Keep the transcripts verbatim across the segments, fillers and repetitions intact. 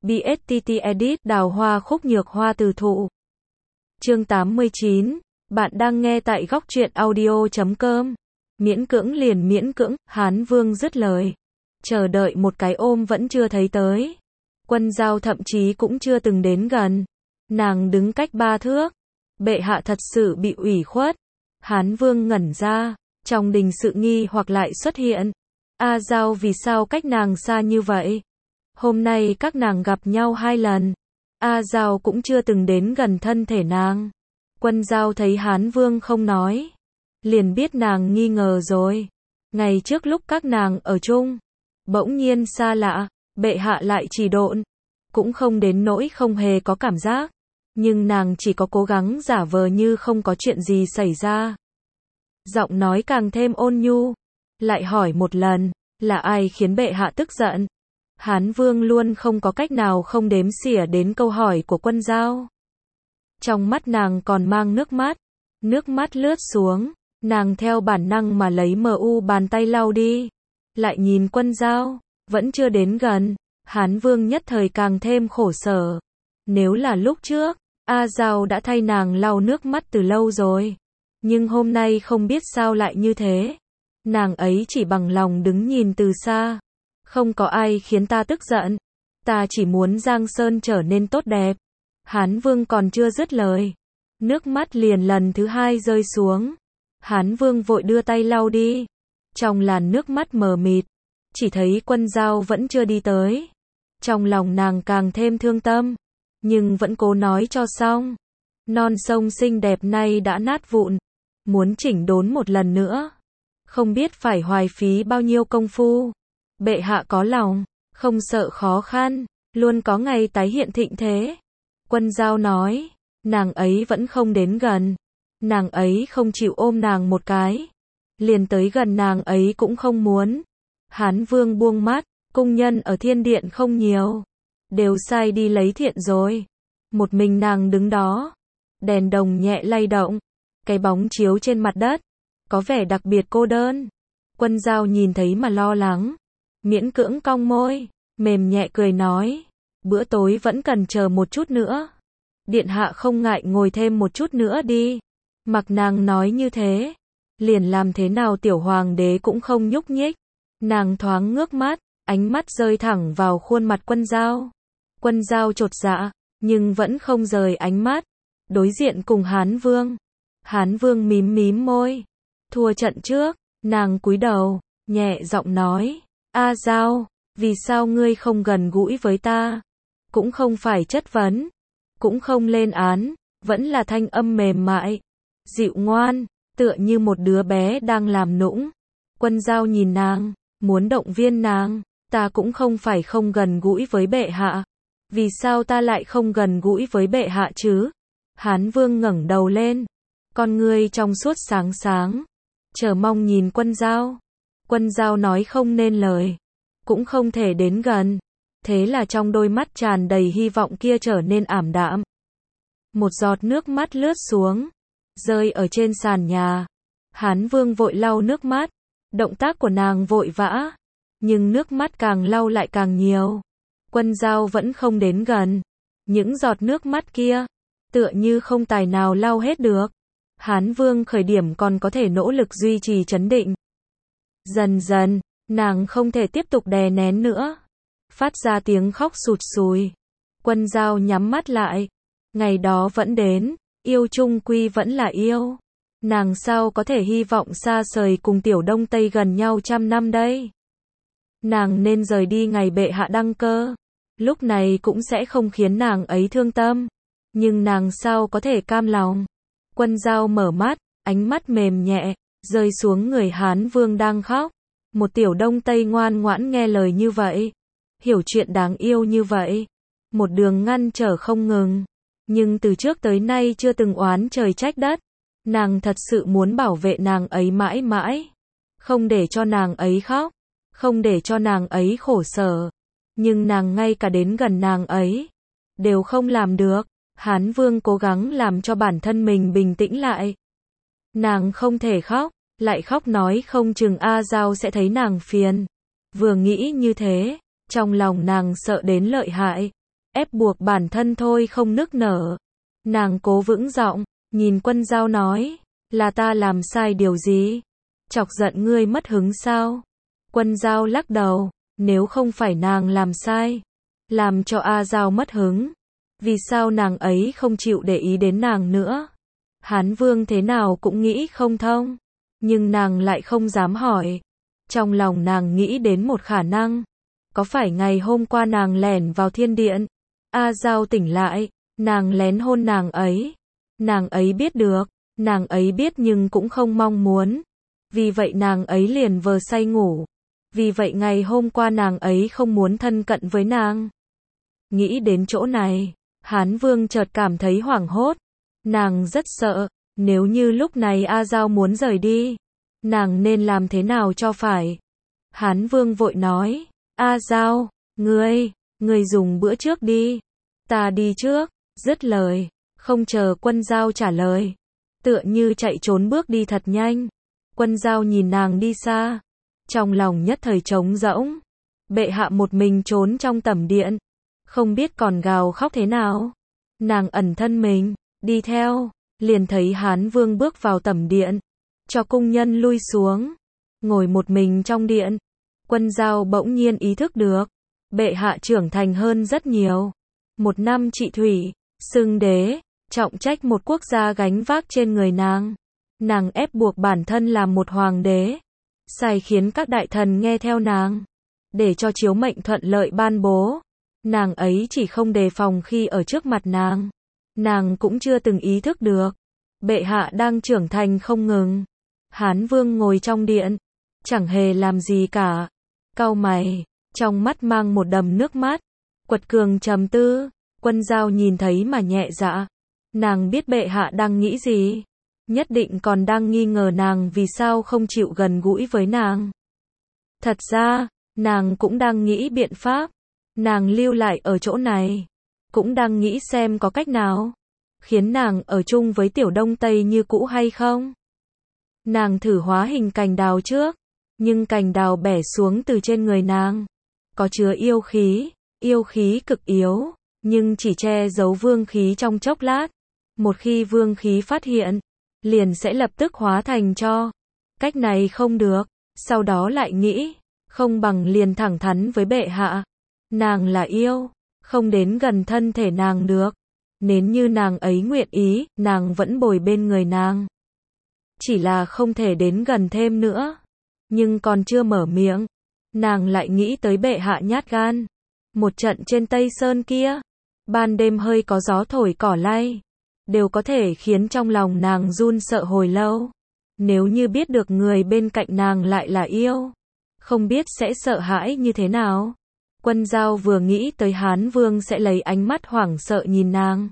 bê ét tê tê Edit, Đào Hoa Khúc Nhược Hoa Từ Thụ. Chương tám mươi chín. Bạn đang nghe tại góc truyện audio chấm com. Miễn cưỡng liền miễn cưỡng, Hán Vương dứt lời. Chờ đợi một cái ôm vẫn chưa thấy tới. Quân Giao thậm chí cũng chưa từng đến gần. Nàng đứng cách ba thước. Bệ hạ thật sự bị ủy khuất. Hán Vương ngẩn ra. Trong đình sự nghi hoặc lại xuất hiện. A Giao vì sao cách nàng xa như vậy? Hôm nay các nàng gặp nhau hai lần. A Giao cũng chưa từng đến gần thân thể nàng. Quân Giao thấy Hán Vương không nói. Liền biết nàng nghi ngờ rồi. Ngày trước lúc các nàng ở chung. Bỗng nhiên xa lạ. Bệ hạ lại chỉ độn. Cũng không đến nỗi không hề có cảm giác. Nhưng nàng chỉ có cố gắng giả vờ như không có chuyện gì xảy ra. Giọng nói càng thêm ôn nhu. Lại hỏi một lần. Là ai khiến bệ hạ tức giận? Hán Vương luôn không có cách nào không đếm xỉa đến câu hỏi của Quân Giao. Trong mắt nàng còn mang nước mắt. Nước mắt lướt xuống. Nàng theo bản năng mà lấy mờ u bàn tay lau đi. Lại nhìn Quân Giao. Vẫn chưa đến gần. Hán Vương nhất thời càng thêm khổ sở. Nếu là lúc trước, A Giao đã thay nàng lau nước mắt từ lâu rồi. Nhưng hôm nay không biết sao lại như thế. Nàng ấy chỉ bằng lòng đứng nhìn từ xa. Không có ai khiến ta tức giận. Ta chỉ muốn Giang Sơn trở nên tốt đẹp. Hán Vương còn chưa dứt lời. Nước mắt liền lần thứ hai rơi xuống. Hán Vương vội đưa tay lau đi. Trong làn nước mắt mờ mịt. Chỉ thấy Quân Giao vẫn chưa đi tới. Trong lòng nàng càng thêm thương tâm. Nhưng vẫn cố nói cho xong. Non sông xinh đẹp nay đã nát vụn. Muốn chỉnh đốn một lần nữa. Không biết phải hoài phí bao nhiêu công phu. Bệ hạ có lòng, không sợ khó khăn, luôn có ngày tái hiện thịnh thế. Quân Giao nói, nàng ấy vẫn không đến gần. Nàng ấy không chịu ôm nàng một cái. Liền tới gần nàng ấy cũng không muốn. Hán Vương buông mắt, cung nhân ở thiên điện không nhiều. Đều sai đi lấy thiện rồi. Một mình nàng đứng đó. Đèn đồng nhẹ lay động. Cái bóng chiếu trên mặt đất. Có vẻ đặc biệt cô đơn. Quân Giao nhìn thấy mà lo lắng. Miễn cưỡng cong môi. Mềm nhẹ cười nói. Bữa tối vẫn cần chờ một chút nữa. Điện hạ không ngại ngồi thêm một chút nữa đi. Mặc nàng nói như thế. Liền làm thế nào tiểu hoàng đế cũng không nhúc nhích. Nàng thoáng ngước mắt. Ánh mắt rơi thẳng vào khuôn mặt Quân Giao. Quân Giao chột dạ. Nhưng vẫn không rời ánh mắt. Đối diện cùng Hán Vương. Hán Vương mím mím môi. Thua trận trước. Nàng cúi đầu. Nhẹ giọng nói. A Giao. Vì sao ngươi không gần gũi với ta? Cũng không phải chất vấn. Cũng không lên án. Vẫn là thanh âm mềm mại. Dịu ngoan. Tựa như một đứa bé đang làm nũng. Quân Giao nhìn nàng. Muốn động viên nàng. Ta cũng không phải không gần gũi với bệ hạ. Vì sao ta lại không gần gũi với bệ hạ chứ? Hán Vương ngẩng đầu lên. Con ngươi trong suốt sáng sáng. Chờ mong nhìn Quân Giao. Quân Giao nói không nên lời. Cũng không thể đến gần. Thế là trong đôi mắt tràn đầy hy vọng kia trở nên ảm đạm. Một giọt nước mắt lướt xuống. Rơi ở trên sàn nhà. Hán Vương vội lau nước mắt. Động tác của nàng vội vã. Nhưng nước mắt càng lau lại càng nhiều. Quân Giao vẫn không đến gần. Những giọt nước mắt kia. Tựa như không tài nào lau hết được. Hán Vương khởi điểm còn có thể nỗ lực duy trì trấn định. Dần dần, nàng không thể tiếp tục đè nén nữa. Phát ra tiếng khóc sụt sùi. Quân Giao nhắm mắt lại. Ngày đó vẫn đến, yêu chung quy vẫn là yêu. Nàng sao có thể hy vọng xa rời cùng Tiểu Đông Tây gần nhau trăm năm đây. Nàng nên rời đi ngày bệ hạ đăng cơ. Lúc này cũng sẽ không khiến nàng ấy thương tâm. Nhưng nàng sao có thể cam lòng. Quân Giao mở mắt, ánh mắt mềm nhẹ, rơi xuống người Hán Vương đang khóc. Một Tiểu Đông Tây ngoan ngoãn nghe lời như vậy. Hiểu chuyện đáng yêu như vậy. Một đường ngăn trở không ngừng. Nhưng từ trước tới nay chưa từng oán trời trách đất. Nàng thật sự muốn bảo vệ nàng ấy mãi mãi. Không để cho nàng ấy khóc. Không để cho nàng ấy khổ sở. Nhưng nàng ngay cả đến gần nàng ấy. Đều không làm được. Hán Vương cố gắng làm cho bản thân mình bình tĩnh lại. Nàng không thể khóc. Lại khóc nói không chừng A Giao sẽ thấy nàng phiền. Vừa nghĩ như thế. Trong lòng nàng sợ đến lợi hại. ép buộc bản thân thôi không nức nở. Nàng cố vững giọng, nhìn Quân Dao nói, là ta làm sai điều gì? Chọc giận ngươi mất hứng sao? Quân Dao lắc đầu, nếu không phải nàng làm sai, làm cho A Dao mất hứng, vì sao nàng ấy không chịu để ý đến nàng nữa? Hán Vương thế nào cũng nghĩ không thông, nhưng nàng lại không dám hỏi. Trong lòng nàng nghĩ đến một khả năng, có phải ngày hôm qua nàng lẻn vào thiên điện, A Dao tỉnh lại, nàng lén hôn nàng ấy. Nàng ấy biết được, nàng ấy biết nhưng cũng không mong muốn. Vì vậy nàng ấy liền vờ say ngủ. Vì vậy ngày hôm qua nàng ấy không muốn thân cận với nàng. Nghĩ đến chỗ này, Hán Vương chợt cảm thấy hoảng hốt. Nàng rất sợ, nếu như lúc này A Dao muốn rời đi, nàng nên làm thế nào cho phải? Hán Vương vội nói, A Dao, ngươi, ngươi dùng bữa trước đi, ta đi trước. Dứt lời, không chờ Quân Dao trả lời, tựa như chạy trốn bước đi thật nhanh. Quân Dao nhìn nàng đi xa, trong lòng nhất thời trống rỗng. Bệ hạ một mình trốn trong tẩm điện, không biết còn gào khóc thế nào. Nàng ẩn thân mình, đi theo, liền thấy Hán Vương bước vào tẩm điện, cho cung nhân lui xuống, ngồi một mình trong điện. Quân Dao bỗng nhiên ý thức được, bệ hạ trưởng thành hơn rất nhiều. Một năm trị thủy, xưng đế, trọng trách một quốc gia gánh vác trên người nàng. Nàng ép buộc bản thân làm một hoàng đế, sai khiến các đại thần nghe theo nàng, để cho chiếu mệnh thuận lợi ban bố. Nàng ấy chỉ không đề phòng khi ở trước mặt nàng. Nàng cũng chưa từng ý thức được, bệ hạ đang trưởng thành không ngừng. Hán Vương ngồi trong điện, chẳng hề làm gì cả, cau mày, trong mắt mang một đầm nước mắt, quật cường trầm tư. Quân Dao nhìn thấy mà nhẹ dạ, nàng biết bệ hạ đang nghĩ gì, nhất định còn đang nghi ngờ nàng vì sao không chịu gần gũi với nàng. Thật ra, nàng cũng đang nghĩ biện pháp, nàng lưu lại ở chỗ này, cũng đang nghĩ xem có cách nào khiến nàng ở chung với Tiểu Đông Tây như cũ hay không. Nàng thử hóa hình cành đào trước, nhưng cành đào bẻ xuống từ trên người nàng, có chứa yêu khí, yêu khí cực yếu, nhưng chỉ che giấu vương khí trong chốc lát. Một khi vương khí phát hiện, liền sẽ lập tức hóa thành tro. Cách này không được, sau đó lại nghĩ, không bằng liền thẳng thắn với bệ hạ. Nàng là yêu, không đến gần thân thể nàng được. Nếu như nàng ấy nguyện ý, nàng vẫn bồi bên người nàng. Chỉ là không thể đến gần thêm nữa. Nhưng còn chưa mở miệng, nàng lại nghĩ tới bệ hạ nhát gan. Một trận trên Tây Sơn kia, ban đêm hơi có gió thổi cỏ lay, đều có thể khiến trong lòng nàng run sợ hồi lâu. Nếu như biết được người bên cạnh nàng lại là yêu, không biết sẽ sợ hãi như thế nào. Quân Dao vừa nghĩ tới Hán Vương sẽ lấy ánh mắt hoảng sợ nhìn nàng,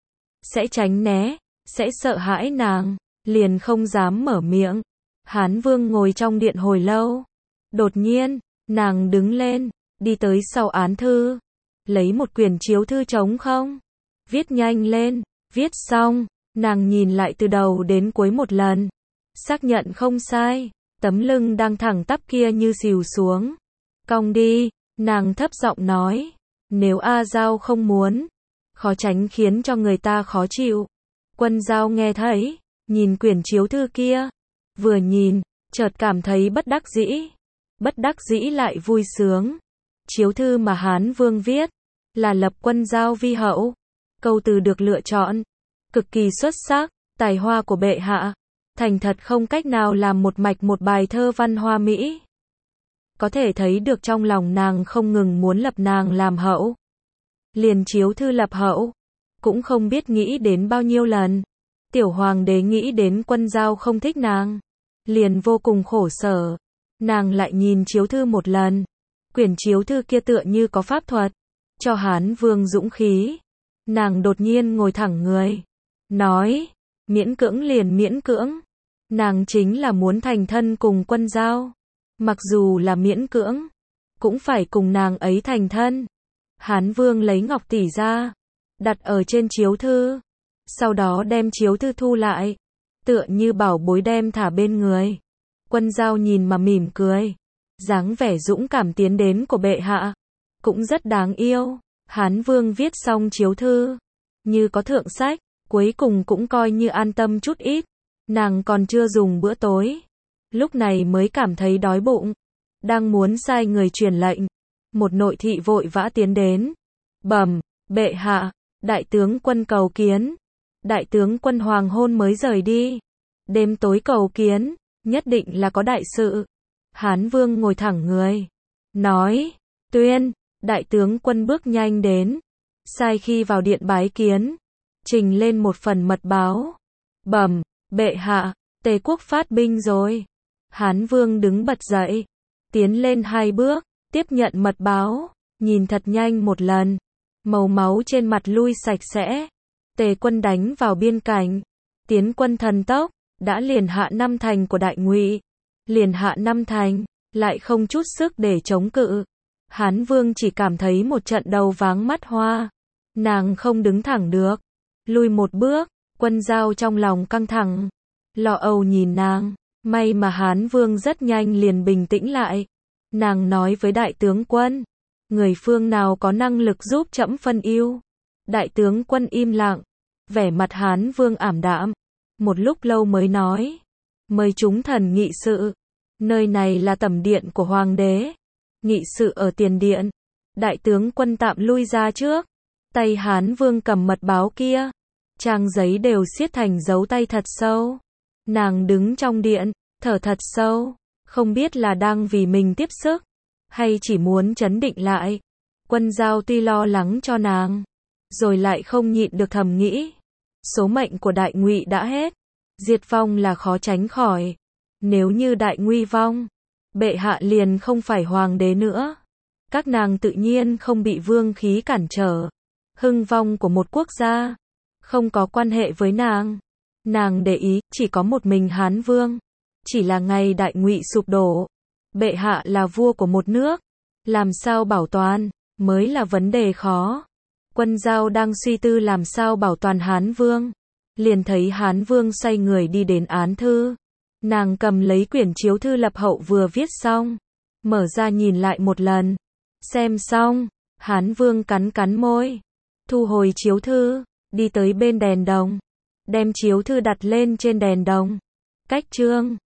sẽ tránh né, sẽ sợ hãi nàng, liền không dám mở miệng. Hán Vương ngồi trong điện hồi lâu, đột nhiên, nàng đứng lên, đi tới sau án thư, lấy một quyển chiếu thư trống không, viết nhanh lên. Viết xong, nàng nhìn lại từ đầu đến cuối một lần, xác nhận không sai, tấm lưng đang thẳng tắp kia như xìu xuống. Cong đi, nàng thấp giọng nói, nếu A Dao không muốn, khó tránh khiến cho người ta khó chịu. Quân Dao nghe thấy, nhìn quyển chiếu thư kia, vừa nhìn, chợt cảm thấy bất đắc dĩ, bất đắc dĩ lại vui sướng. Chiếu thư mà Hán Vương viết, là lập Quân Dao vi hậu. Câu từ được lựa chọn, cực kỳ xuất sắc, tài hoa của bệ hạ, thành thật không cách nào làm một mạch một bài thơ văn hoa mỹ. Có thể thấy được trong lòng nàng không ngừng muốn lập nàng làm hậu. Liền chiếu thư lập hậu, cũng không biết nghĩ đến bao nhiêu lần. Tiểu hoàng đế nghĩ đến Quân Dao không thích nàng, liền vô cùng khổ sở. Nàng lại nhìn chiếu thư một lần, quyển chiếu thư kia tựa như có pháp thuật, cho Hán Vương dũng khí. Nàng đột nhiên ngồi thẳng người, nói, miễn cưỡng liền miễn cưỡng. Nàng chính là muốn thành thân cùng Quân Dao. Mặc dù là miễn cưỡng, cũng phải cùng nàng ấy thành thân. Hán Vương lấy ngọc tỷ ra, đặt ở trên chiếu thư, sau đó đem chiếu thư thu lại, tựa như bảo bối đem thả bên người. Quân Dao nhìn mà mỉm cười, dáng vẻ dũng cảm tiến đến của bệ hạ, cũng rất đáng yêu. Hán Vương viết xong chiếu thư, như có thượng sách, cuối cùng cũng coi như an tâm chút ít. Nàng còn chưa dùng bữa tối, lúc này mới cảm thấy đói bụng, đang muốn sai người truyền lệnh, một nội thị vội vã tiến đến. Bẩm, bệ hạ, đại tướng quân cầu kiến. Đại tướng quân hoàng hôn mới rời đi, đêm tối cầu kiến, nhất định là có đại sự. Hán Vương ngồi thẳng người, nói, tuyên. Đại tướng quân bước nhanh đến, sai khi vào điện bái kiến, trình lên một phần mật báo. Bẩm, bệ hạ, Tề quốc phát binh rồi. Hán Vương đứng bật dậy, tiến lên hai bước, tiếp nhận mật báo, nhìn thật nhanh một lần, màu máu trên mặt lui sạch sẽ. Tề quân đánh vào biên cảnh, tiến quân thần tốc, đã liền hạ năm thành của Đại Ngụy, liền hạ năm thành, lại không chút sức để chống cự. Hán Vương chỉ cảm thấy một trận đầu váng mắt hoa, nàng không đứng thẳng được, lùi một bước, Quân Giao trong lòng căng thẳng, lo âu nhìn nàng, may mà Hán Vương rất nhanh liền bình tĩnh lại. Nàng nói với đại tướng quân, người phương nào có năng lực giúp trẫm phân ưu. Đại tướng quân im lặng, vẻ mặt Hán Vương ảm đạm, một lúc lâu mới nói, mời chúng thần nghị sự. Nơi này là tẩm điện của hoàng đế, nghị sự ở tiền điện. Đại tướng quân tạm lui ra trước. Tay Hán Vương cầm mật báo kia, trang giấy đều siết thành dấu tay thật sâu. Nàng đứng trong điện, thở thật sâu, không biết là đang vì mình tiếp sức, hay chỉ muốn trấn định lại. Quân Giao tuy lo lắng cho nàng, rồi lại không nhịn được thầm nghĩ, số mệnh của Đại Ngụy đã hết, diệt vong là khó tránh khỏi. Nếu như Đại Ngụy vong, bệ hạ liền không phải hoàng đế nữa. Các nàng tự nhiên không bị vương khí cản trở. Hưng vong của một quốc gia không có quan hệ với nàng. Nàng để ý chỉ có một mình Hán Vương. Chỉ là ngày Đại Ngụy sụp đổ, bệ hạ là vua của một nước, làm sao bảo toàn mới là vấn đề khó. Quân Giao đang suy tư làm sao bảo toàn Hán Vương, liền thấy Hán Vương xoay người đi đến án thư. Nàng cầm lấy quyển chiếu thư lập hậu vừa viết xong, mở ra nhìn lại một lần. Xem xong, Hán Vương cắn cắn môi, thu hồi chiếu thư, đi tới bên đèn đồng, đem chiếu thư đặt lên trên đèn đồng. Cách chương